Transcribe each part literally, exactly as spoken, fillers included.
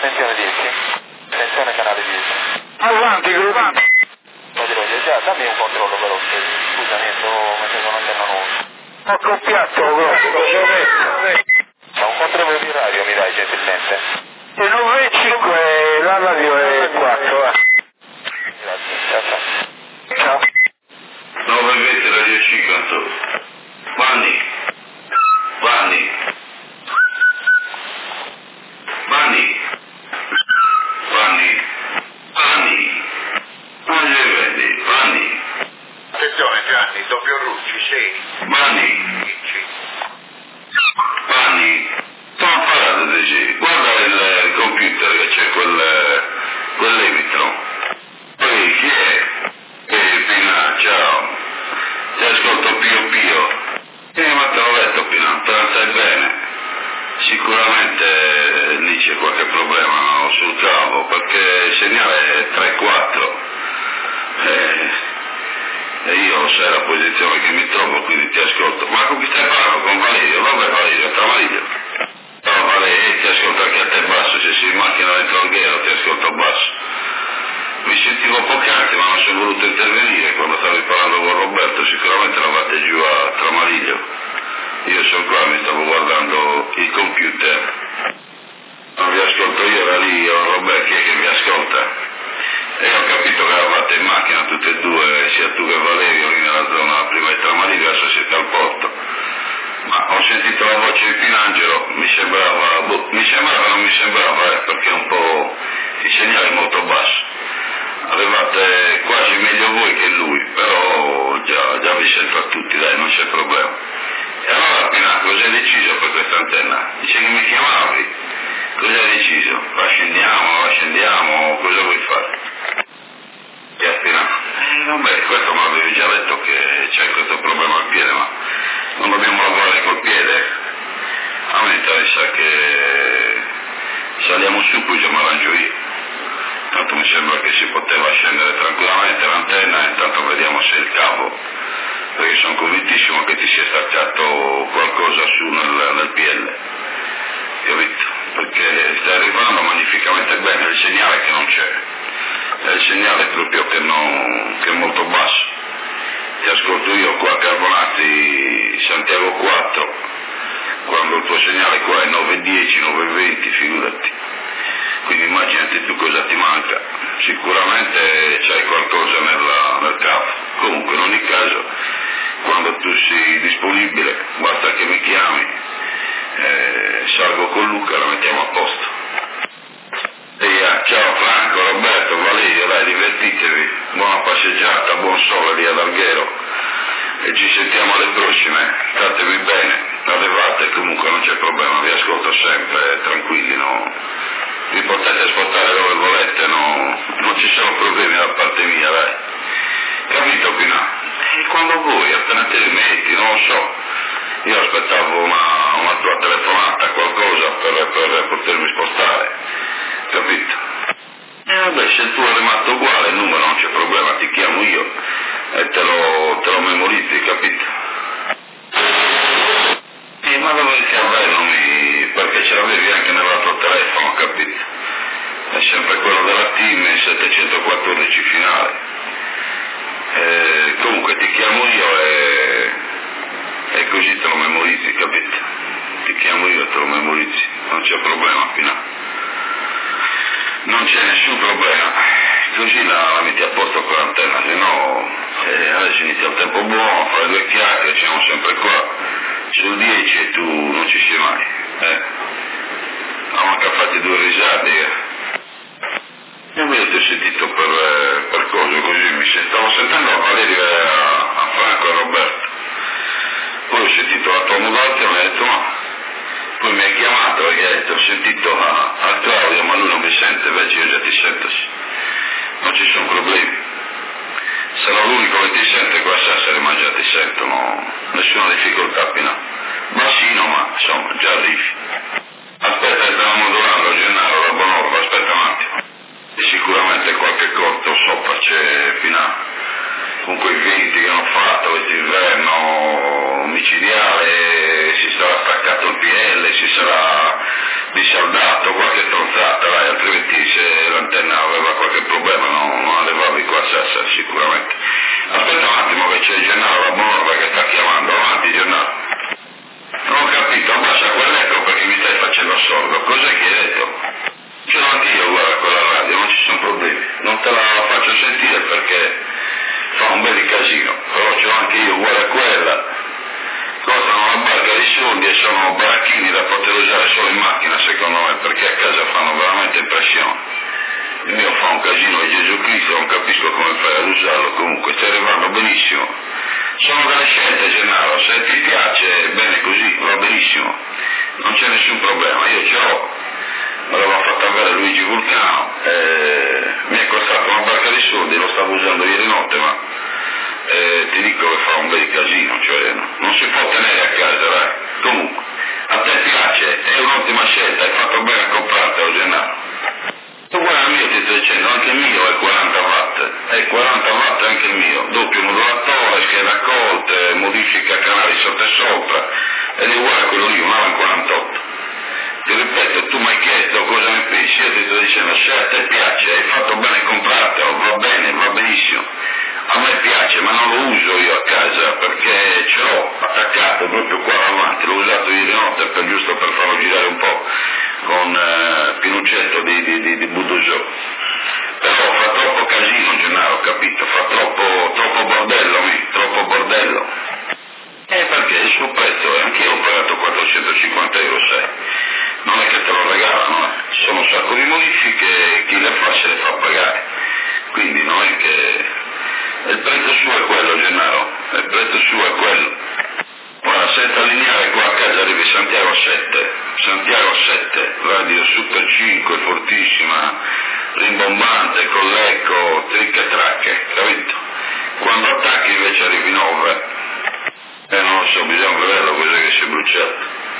Attenzione dieci. Attenzione canale dieci. Avanti, avanti. Già, dammi un controllo veloce. Scusami, sto mettendo un'antenna nuova. Ho copiato, cosa Ma un controllo di radio mi dai gentilmente? e nove cinque, la radio è quattro. Grazie, ciao ciao. Ciao. nove venti radio cinque. Vanni. Vanni. Vanni. Vanni. Vanni. Vanni, vedi, Vanni. Attenzione Gianni, doppio Rucci, sei. Vanni. Vinci. Vanni. Sto parlando di sì. Guarda il computer che c'è quel, quell'emitro. Poi chi è? Eh, Pina, ciao. Ti ascolto Pio Pio. Eh, ma te l'ho detto Pina, te la stai bene. Sicuramente lì c'è qualche problema, no, sul cavo, perché il segnale è tre quattro. Eh, e io sai la posizione che mi trovo, quindi ti ascolto. Ma con chi stai parlando? Con Valerio? Vabbè Valerio, tra Valerio. No, Valerio, ti ascolto anche a te basso, se sei in macchina dentro Alghero ti ascolto basso. Mi sentivo poc'anzi ma non sono voluto intervenire quando stavi parlando con Roberto, sicuramente eravate giù a Tramariglio. Io sono qua, mi stavo guardando il computer. Non vi ascolto io, era lì, Roberto, chi è che vi ascolta? E ho capito che eravate in macchina tutte e due, sia tu che Valerio, lì nella zona prima di Tramariglio, adesso siete al porto. Ma ho sentito la voce di Pinangelo, mi sembrava, boh, mi sembrava, non mi sembrava, eh, perché è un po', il segnale è molto basso. Avevate quasi meglio voi che lui, però già, già vi sento a tutti, dai, non c'è problema. E allora Pina, cosa hai deciso per questa antenna? Dice che mi chiamavi, cosa hai deciso? La scendiamo, la scendiamo, cosa vuoi fare? E Pina, eh, vabbè, questo mi avevi già detto che c'è questo problema al piede, ma non dobbiamo lavorare col piede. A me interessa che saliamo su, poi già mi arrangio io. Tanto mi sembra che si poteva scendere tranquillamente l'antenna e intanto vediamo se il cavo, perché sono convintissimo che ti sia staccato qualcosa su nel, nel P L, capito? Perché stai arrivando magnificamente bene, il segnale che non c'è, è il segnale proprio che, non, che è molto basso. Ti ascolto io qua a Carbonati, Santiago quattro, quando il tuo segnale qua è nove dieci, nove venti, figurati. Quindi immaginati tu cosa ti manca. Sicuramente c'hai qualcosa nella, nel capo. Comunque in ogni caso, quando tu sei disponibile, basta che mi chiami, eh, salgo con Luca, la mettiamo a posto. Via, ciao Franco, Roberto, Valerio, dai, divertitevi, buona passeggiata, buon sole lì ad Alghero e ci sentiamo alle prossime, statevi bene, arrivate, comunque non c'è problema, vi ascolto sempre, tranquilli, no? Vi potete spostare dove volete, no? Non ci sono problemi da parte mia, dai. Capito Pina? E quando vuoi, appena te li metti, non lo so. Io aspettavo una, una tua telefonata, qualcosa per, per potermi spostare, capito? E vabbè, se il tuo è rimasto uguale, il numero non c'è problema, ti chiamo io e te lo, te lo memorizzi, capito? E ma dovresti avermi, perché ce l'avevi anche nell'altro telefono, capito? È sempre quello della team, il settecentoquattordici finale. E comunque ti chiamo io e, e così te lo memorizzi, capito? Ti chiamo io e te lo memorizzi, non c'è problema, Pina. Non c'è nessun problema, così la, la metti a posto con l'antenna, se no eh, adesso inizia il tempo buono, fare due chiacchiere, siamo sempre qua, sul dieci e tu non ci sei mai, eh. Ho anche fatti due risate, eh. Io mi ho sentito per, eh, per cosa, così mi stavo sentendo a Valerio e a, a Franco e a Roberto, poi ho sentito la tua modulazione e ho detto no. Poi mi ha chiamato perché ha detto, ho sentito a, a Claudio ma lui non mi sente, invece io già ti sento, sì. Non ci sono problemi. Sarò l'unico che ti sente qua a Sassari, ma già ti sento, no? Nessuna difficoltà, Pina. Bassino, ma insomma, già arrivi. Aspetta, stiamo modulando, Gennaro, da Bonorva, aspetta un attimo. E sicuramente qualche corto sopra c'è, Pina. Con quei venti che hanno fatto quest'inverno micidiale, si sarà staccato il P L, si sarà risaldato, qualche tronzata, dai, c'è Gennaro la Bonorva che sta chiamando, avanti Gennaro. Non ho capito, abbassa quell'eco perché mi stai facendo sordo, cos'è che hai detto? Ce l'ho anch'io, guarda, quella radio, non ci sono problemi, non te la faccio sentire perché fa un bel casino, però ce l'ho anche io, guarda quella, costano una barca di soldi e sono baracchini da poter usare solo in macchina secondo me, perché a casa fanno veramente impressione. Il mio fa un casino di Gesù Cristo, non capisco come fai ad usarlo, comunque stai arrivando benissimo. Sono delle scelte Gennaro, se ti piace bene così, va benissimo, non c'è nessun problema, io ce l'ho, me l'aveva fatta avere Luigi Vulcano, eh, mi è costato una barca di soldi, lo stavo usando ieri notte, ma eh, ti dico che fa un bel casino, cioè non si può tenere a casa, dai. Comunque, a te piace, è un'ottima scelta, hai fatto bene a comprartelo Gennaro. Guarda il mio ti sto dicendo, anche il mio è quaranta watt, è quaranta watt anche il mio, doppio modulatore, schede a colte, modifica canali sotto e sopra, ed è uguale a quello lì, un Alan quarantotto. Ti ripeto, tu mi hai chiesto cosa ne pensi, io ti sto dicendo, se a te piace, hai fatto bene a comprartelo, va bene, va benissimo. A me piace, ma non lo uso io a casa perché ce l'ho attaccato proprio qua davanti, l'ho usato ieri notte per giusto per farlo girare un po' con eh, Pinuccetto di, di, di, di Budosò. Però fa troppo casino Gennaro, capito? Fa troppo, troppo bordello, mi, troppo bordello. E perché il suo prezzo, anche io ho pagato quattrocentocinquanta euro, sai? Non è che te lo regalano, eh. Ci sono un sacco di modifiche e chi le fa se le fa pagare. Quindi non è che... Il prezzo suo è quello, Gennaro, il prezzo suo è quello. Guarda, senza lineare qua a casa arrivi Santiago sette, Santiago sette, radio Super cinque, fortissima, rimbombante, con l'eco, tricche tracche, capito? Quando attacchi invece arrivi nove, e eh, non lo so, bisogna vederlo cos'è che si è bruciato.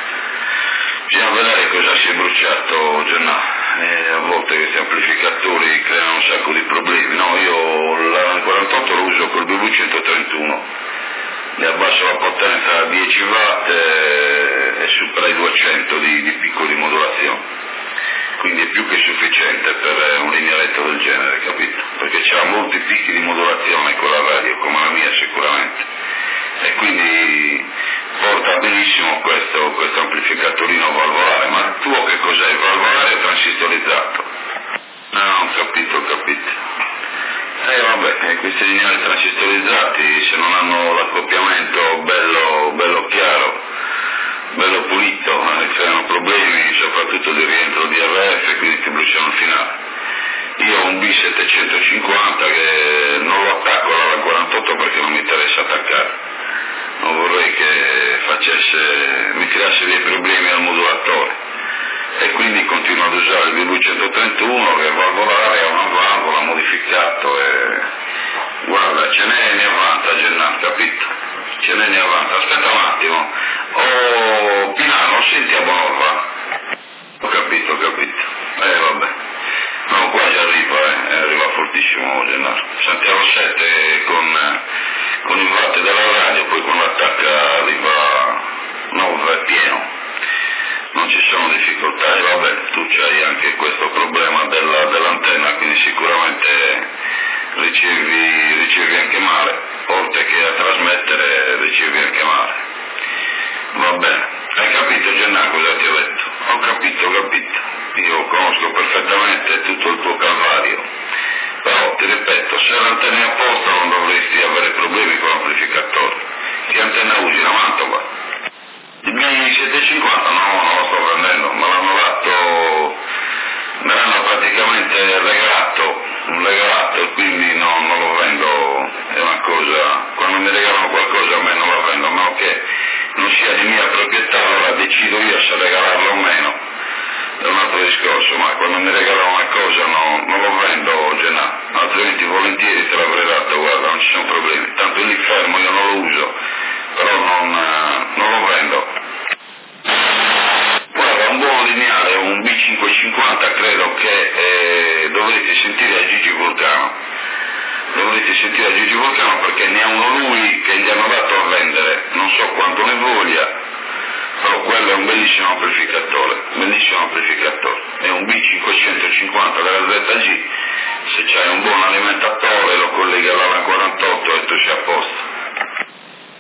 Bisogna vedere cosa si è bruciato, Gennaro. Eh, a volte questi amplificatori creano un sacco di problemi, no? Io l'Alan quarantotto lo uso col B V centotrentuno, ne abbasso la potenza a dieci watt e, e supera i duecento di, di picco di modulazione, quindi è più che sufficiente per un linearetto del genere, capito? Perché c'ha molti picchi di modulazione con la radio, come la mia sicuramente, e quindi porta benissimo questo, questo amplificatorino valvolare. Ma il tuo che cos'è? Valvolare o transistorizzato? No, ho capito, ho capito. E eh, vabbè, questi lineari transistorizzati, se non hanno l'accoppiamento bello, bello chiaro, bello pulito, eh, creano problemi, soprattutto di rientro di R F, quindi ti bruciano il finale. Io ho un B settecentocinquanta che non lo attacco alla quarantotto perché non mi interessa attaccare. Non vorrei che facesse, mi creasse dei problemi al modulatore, e quindi continuo ad usare il B V centotrentuno che è valvolare, è una valvola modificato e guarda, ce n'è ne avanza Gennaro, capito? Ce n'è ne avanza, aspetta un attimo, oh Pinano, senti a Bonorva? Ho capito, ho capito, eh vabbè, no qua ci arriva, eh, arriva fortissimo Gennaro, Santiago sette con... con il watt della radio, poi con l'attacca arriva nove pieno, non ci sono difficoltà. E vabbè, tu c'hai anche questo problema della, dell'antenna, quindi sicuramente ricevi, ricevi anche male, oltre che a trasmettere ricevi anche male. Va bene, hai capito Gennaro cosa ti ho detto? Ho capito, ho capito, io conosco perfettamente tutto il tuo calvario. Però ti ripeto, se l'antenna è a posto non dovresti avere problemi con l'amplificatore. Che antenna usi? La Mantova? Il miei settecentocinquanta no, non lo sto prendendo, me l'hanno dato, me l'hanno praticamente regalato, regalato e quindi no, non lo vendo, è una cosa, quando mi regalano qualcosa a me non lo vendo, a meno che non sia di mia proprietà, allora decido io se regalarlo o meno. È un altro discorso, ma quando mi regalano una cosa no, non lo vendo Gennaro, altrimenti volentieri te l'avrei dato, guarda, non ci sono problemi, tanto lì fermo io non lo uso, però non, non lo vendo. Guarda, un buon lineare, un B cinquecentocinquanta credo che eh, dovrete sentire a Gigi Vulcano, dovrete sentire a Gigi Vulcano perché ne ha uno lui che gli hanno dato a vendere, non so quanto ne voglia, però quello è un bellissimo amplificatore, bellissimo amplificatore, è un B cinquecentocinquanta della Z G, se c'hai un buon alimentatore lo colleghi all'Alan quarantotto e tu sei a posto.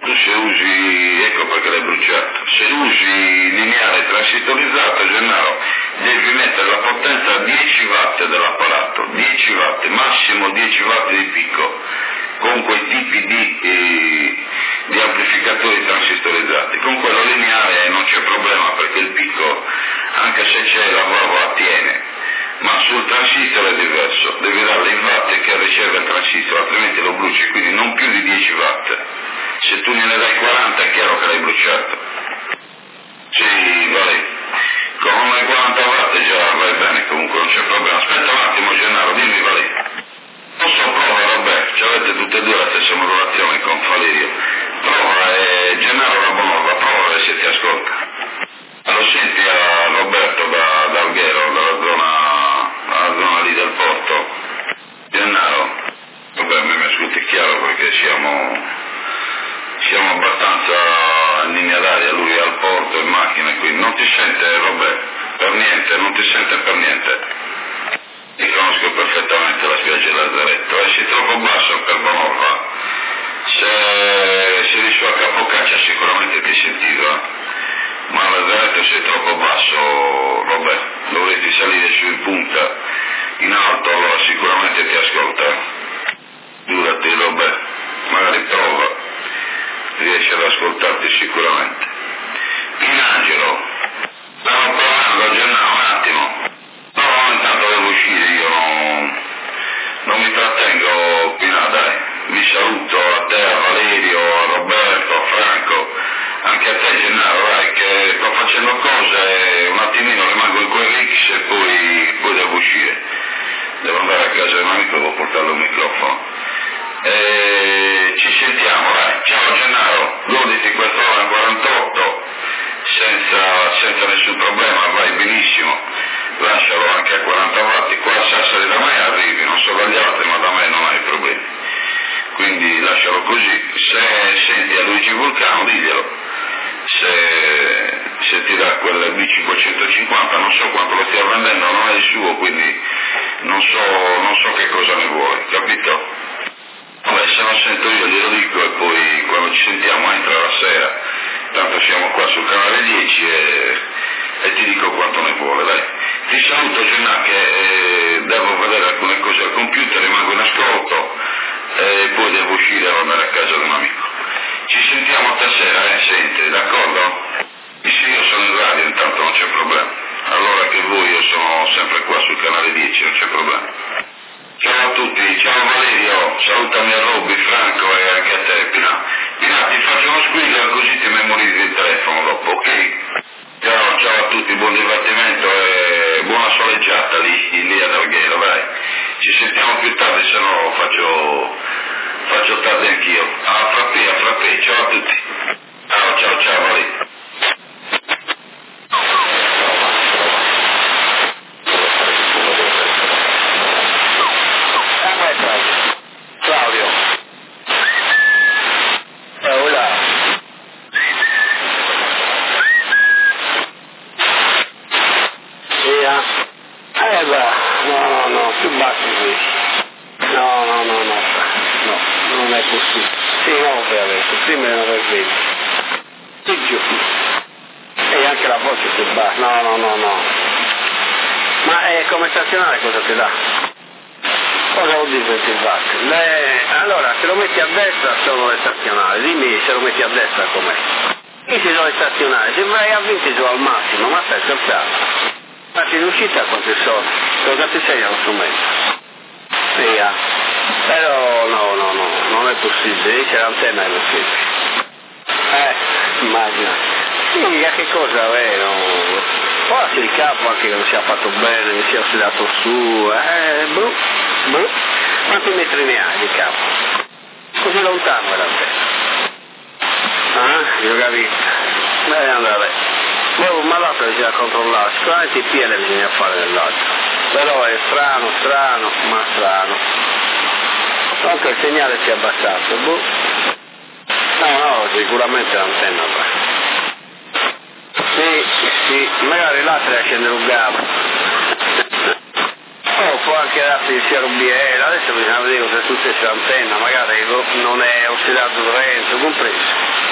Tu se usi, ecco perché l'hai bruciato, se usi lineare transistorizzato, Gennaro, devi mettere la potenza a dieci watt dell'apparato, dieci watt, massimo dieci watt di picco, con quei tipi di, eh, di amplificatori transistorizzati. Con quello lineare non c'è problema perché il picco, anche se c'è la valvola, tiene, ma sul transistor è diverso, devi darle i watt che riceve il transistor, altrimenti lo bruci, quindi non più di dieci watt. Se tu gliene dai quaranta è chiaro che l'hai bruciato. Sì, vale. Con i quaranta watt già vai bene, comunque non c'è problema. Aspetta un attimo, Gennaro, dimmi, vale. Non so, prova, Roberto, ci avete tutte e due la stessa modulazione con Valerio. Prova, e Gennaro la Bonova, prova se ti ascolta. Lo senti a Roberto da, da Alghero, dalla zona, dalla zona lì del porto? Gennaro? Vabbè, mi ascolti chiaro perché siamo... Siamo abbastanza in linea d'aria, lui è al porto in macchina qui. Non ti sente, Roberto? Per niente, non ti sente per niente. Ti conosco perfettamente la spiaggia di Lazzaretto. Eh, sei troppo basso per Bonova. Se, se di sua capocaccia sicuramente ti sentiva. Ma a Lazzaretto sei troppo basso, Roberto. Dovresti salire su in punta, in alto, allora sicuramente ti ascolta. Durati, Roberto. Magari prova. Riesce ad ascoltarti sicuramente. Pinangelo, stavo parlando, Gennaro, un attimo. No, intanto devo uscire, io non, non mi trattengo, Pina, dai. Vi saluto a te, a Valerio, a Roberto, a Franco, anche a te, Gennaro, dai, che sto facendo cose, un attimino rimango in quel Rix e poi, poi devo uscire. Devo andare a casa di un amico, devo portarlo il microfono. E ci sentiamo, dai. Ciao Gennaro, goditi quest'ora quarantotto senza, senza nessun problema, vai benissimo, lascialo anche a quaranta watt, qua a Sassari da me arrivi, non so dagli altri ma da me non hai problemi, quindi lascialo così. Se senti a Luigi Vulcano diglielo, se, se ti dà quel B cinquecentocinquanta, non so quanto lo stia vendendo, non è il suo, quindi non so, non so che cosa ne vuole, capito? Vabbè, se non sento io glielo dico e poi quando ci sentiamo entra la sera, tanto siamo qua sul canale dieci e, e ti dico quanto ne vuole, dai. Ti saluto Gennaro che eh, devo vedere alcune cose al computer, rimango in ascolto e poi devo uscire e andare a casa di un amico. Ci sentiamo stasera, eh, senti, d'accordo? Sì, io sono in radio, intanto non c'è problema. Allora che voi, io sono sempre qua sul canale dieci, non c'è problema. Ciao a tutti, ciao Valerio, salutami a Robby, Franco e anche a te, Pina. Pina, ti faccio uno squillo così ti memorizzi il telefono dopo, ok? Ciao, ciao a tutti, buon divertimento e buona soleggiata lì, lì ad Alghero, dai. Ci sentiamo più tardi, se no faccio, faccio tardi anch'io. A frappè, a frappè, ciao a tutti. Ciao, ciao, ciao, Valerio. Claudio. Eh, hola. Via. Eh beh, no, no, no, più bassi qui. No, no, no, no, no, non è possibile. Sì, no, veramente, prima erano per venti. Più giù. E anche la voce più bassa. No, no, no, no. Ma è come stazionare cosa ti dà? Cosa vuol dire venti watt? Le... Allora, se lo metti a destra sono le stazionali, dimmi se lo metti a destra com'è. Qui ci sono le stazionali, se vai a venti sono al massimo, ma stai scherzando. Ma sei riuscita a quanti soldi? Cosa ti segna lo strumento? Via. Però no, no, no, non è possibile, lì c'è l'antenna è possibile. Eh, immagina. Sì, a che cosa vero? Forse il capo anche che non sia fatto bene, che sia ossidato su, eh, boh, boh. Quanti metri ne hai di capo? Così lontano era te. Ah, io ho capito. Dai andare. Boh, ma l'altro bisogna controllare, sicuramente il piede bisogna fare nell'altro. Però è strano, strano, ma strano. Anche il segnale si è abbassato, boh. No, no, sicuramente l'antenna va. Sì, sì, magari l'altro è a scendere un gamo. Oh, può anche darsi sia rubiera, adesso bisogna vedere se tu stessa l'antenna, magari non è ossidato Lorenzo, compreso.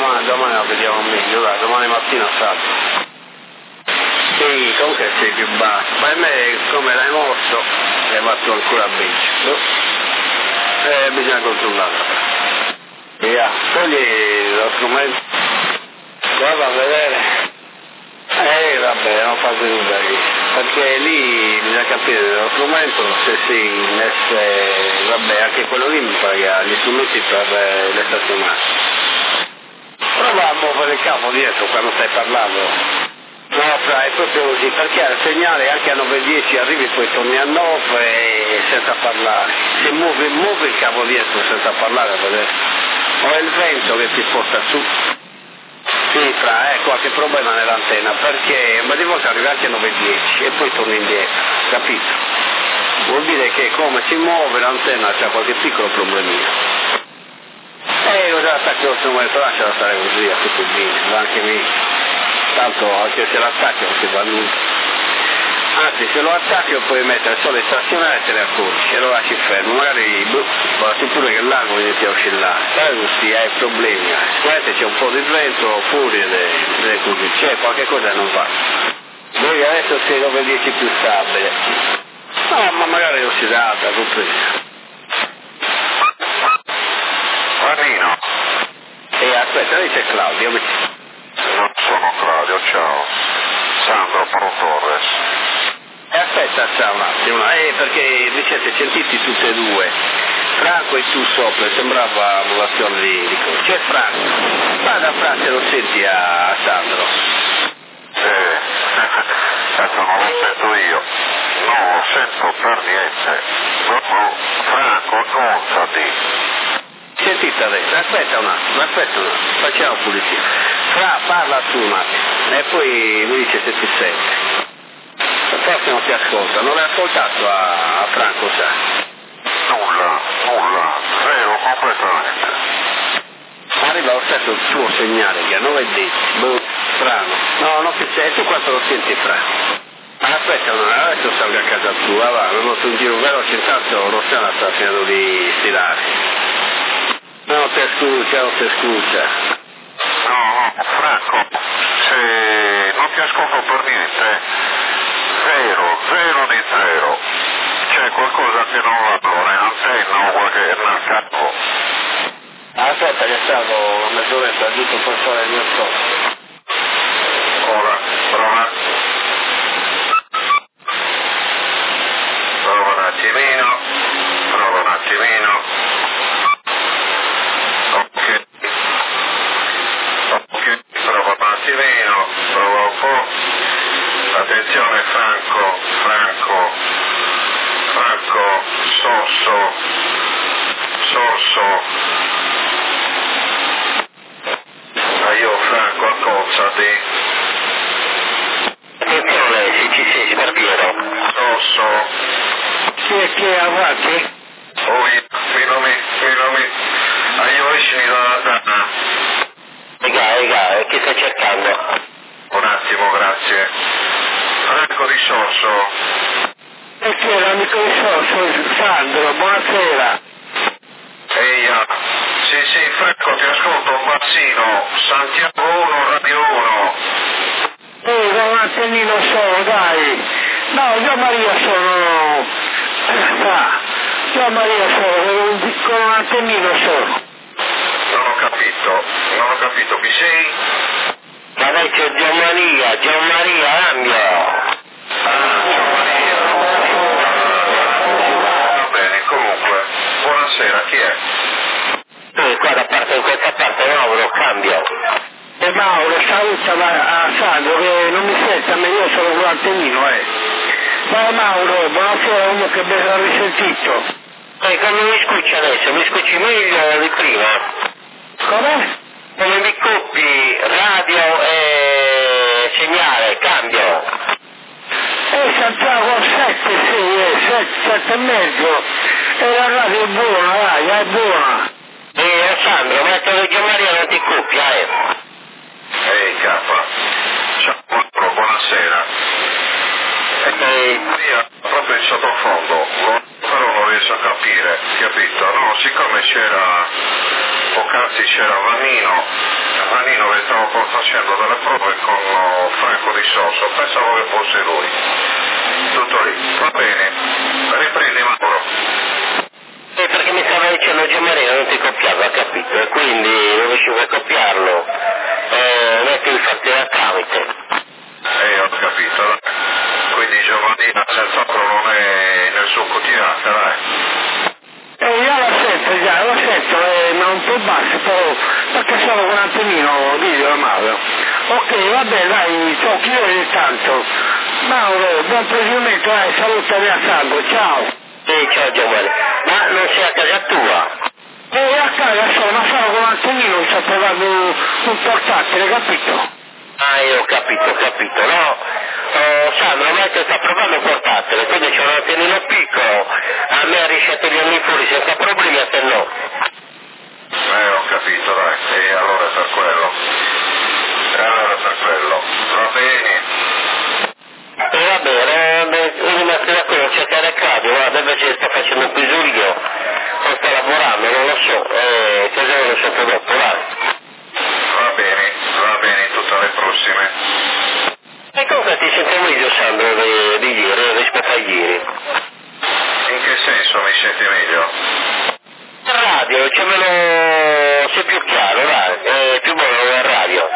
domani, domani la vediamo meglio, dai, domani mattina salto. Sì, comunque sei più basso, ma a me come l'hai mosso hai fatto ancora peggio, eh, bisogna controllare. Via, togli lo strumento, guarda a vedere, eh vabbè non fate nulla lì, perché lì bisogna capire lo strumento se si messe, vabbè anche quello lì mi paga gli strumenti per eh, le stazionate. Prova a muovere il capo dietro quando stai parlando. No, fra, è proprio così, perché al segnale anche a nove e dieci arrivi e poi torni a nove e senza parlare. Se muovi, muovi il cavo dietro senza parlare, vedete? O è il vento che ti sposta su. Sì, fra, è qualche problema nell'antenna, perché ma di volte arrivi anche a nove e dieci e poi torni indietro, capito? Vuol dire che come si muove l'antenna c'è qualche piccolo problemino. E cosa attacco lo strumento, lasciala stare così, a tutto bene, va anche lì. Tanto anche se lo attacchi non si va nulla. Anzi, se lo attacchi lo puoi mettere solo in stazionare e te ne accorgi e lo lasci fermo, magari boh, guarda pure che l'angolo inizia a oscillare, sai così hai problemi, sicuramente c'è un po' di vento fuori delle, delle cose, c'è qualche cosa che non va. Vedi adesso sei nove dieci più stabile. No, ma magari non si dà alta, compresa. Marino. E aspetta, lì c'è Claudio. Non sono Claudio, ciao. Sandro Pro Torres. E aspetta, ciao un attimo, eh, perché vi siete sentiti tutti e due. Franco e tu sopra, sembrava modulazione di, di cosa. C'è Franco. Vada Franco se lo senti a, a Sandro. Sì, adesso non lo sento io. Non lo sento per niente. Proprio Franco, conzati. Sentite adesso, aspetta un attimo, aspetta un attimo, facciamo pulizia. Fra, parla tu un attimo, e poi mi dice se ti sente. Forse non ti ascolta, non l'hai ascoltato a, a Franco, sa? Nulla, nulla, zero completamente. Arriva lo stesso il tuo segnale, che a nove e dieci, boh, strano. No, non ti senti, tu quanto lo senti, Fra? Aspetta, no, adesso salgo a casa tua, va, mi metto un giro veloce, intanto Rossana sta finendo di stilare. Non ti scusa, non ti scusa. No, no, Franco, se non ti ascolto per niente, zero, zero di zero. C'è qualcosa che non va allora in antenna o qualche nel capo. Aspetta che stavo una mezz'oretta giusto per fare il mio stop. Ora, prova. Prova un attimino, prova un attimino. Ok, ok, prova un attimino, prova un po'. Attenzione Franco, Franco, Franco, sorso, sorso. Io Franco, accozzati. Attenzione, si ci sei, sbarbiero. Sorso. Sì, è che avanti? Oh, filami, filami. Ah, io esci dalla dana. Raga, raga, chi stai cercando? Un attimo, grazie. Franco di Sorso. E chi è l'amico di Sorso? Sandro, buonasera. Ehi, ah. Sì, sì, Franco, ti ascolto, Bassino, Santiago uno, Radio uno. Eh, da un attennino solo, dai. No, io Maria sono... Ah, io Maria sono, con un attennino solo. Non ho capito, non ho capito, chi sei? Ma lei c'è Gianmaria, Gianmaria Ambio. Ah, Gianmaria. Va bene, comunque, buonasera, chi è? Eh, qua da parte, in questa parte Mauro, cambio. E Mauro, saluta a Sandro che non mi senta, ma io sono un antennino, eh. Ciao Mauro, buonasera, uno che ben l'ha risentito. E come mi scucci adesso? Mi scucci meglio di prima? Come? Come mi coppi radio e segnale, cambio. Eh, Santiago sette, sì, sette, sette e mezzo. E la radio è buona, dai, è buona. Eh, Sandro, metto che Gianmaria non ti coppia, eh. Ehi, capa. Ciao, Mauro, buonasera. E Maria, proprio in sottofondo, però non riesco a capire, capito? No, siccome c'era, poc'anzi c'era Vanino, Nannino che stavo facendo delle prove con Franco Di Sosso, pensavo che fosse lui. Tutto lì, va bene, riprendi Mauro. E perché mi stava dicendo Gianmarino non ti copiava, capito? E quindi non riuscivo a copiarlo, eh, metti il fatto da tramite. Eh, ho capito, dai. Quindi Giovannina senz'altro non è nel suo quotidiano, dai. Eh, io la sento già, la sento, eh, ma un po' basso, però, perché sono con Antonino, dillo Mauro. Ok, vabbè, dai, ciao, chiudi tanto. Mauro, buon proseguimento, eh, salutami a Sandro, ciao. Sì, ciao Giovanni, ma non sei a casa tua? Eh, a casa sono, ma sono con Antonino, mi sto provando un portatile, capito? Ah, io ho capito, ho capito, no? Oh, Sandro, ma che sta provando un portatile, quindi c'è un Antonino piccolo, a me riesce a togliermi fuori senza problemi, a te no. Eh, ho capito, dai, e allora è per quello. E allora è per quello. Va bene. E va bene, io mi metto da qui a cercare il radio, guarda, invece sto facendo un pisurio, o sto lavorando, non lo so, eh, cosa me lo sento dopo, vai. Va bene, va bene, tutte le prossime. E cosa ti sento meglio, Sandro, di, di ieri rispetto a ieri? In che senso mi senti meglio? Il radio, c'è meno, sei più chiaro, dai, è più buono il radio.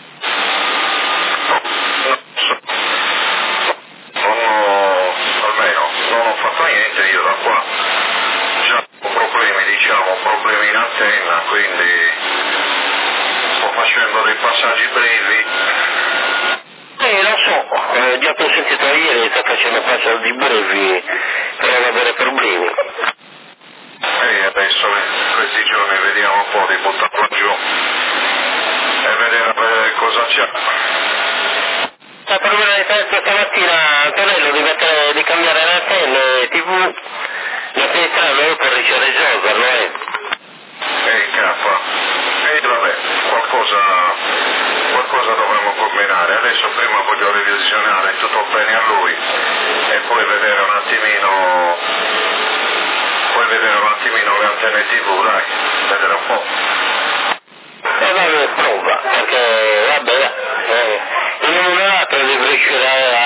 Non ho, almeno, non ho fatto niente io da qua. Già ho problemi, diciamo, problemi in antenna, quindi sto facendo dei passaggi brevi. Eh, lo so, eh, già ti ho sentito ieri, sto facendo passaggi brevi per non avere problemi. E adesso questi giorni vediamo un po' di buttarlo giù e vedere, vedere cosa c'è. La problema di questa stamattina, Antonello, di, mettere, di cambiare le antenne tivù, la telecamera per risolverlo, eh. Ehi K, e vabbè, qualcosa, qualcosa dovremmo combinare. Adesso prima voglio revisionare tutto bene a lui e poi vedere un attimino, poi vedere un attimino le antenne tivù, dai, vedere un po'. E vabbè, prova, perché vabbè, eh, in un lato devi riuscire a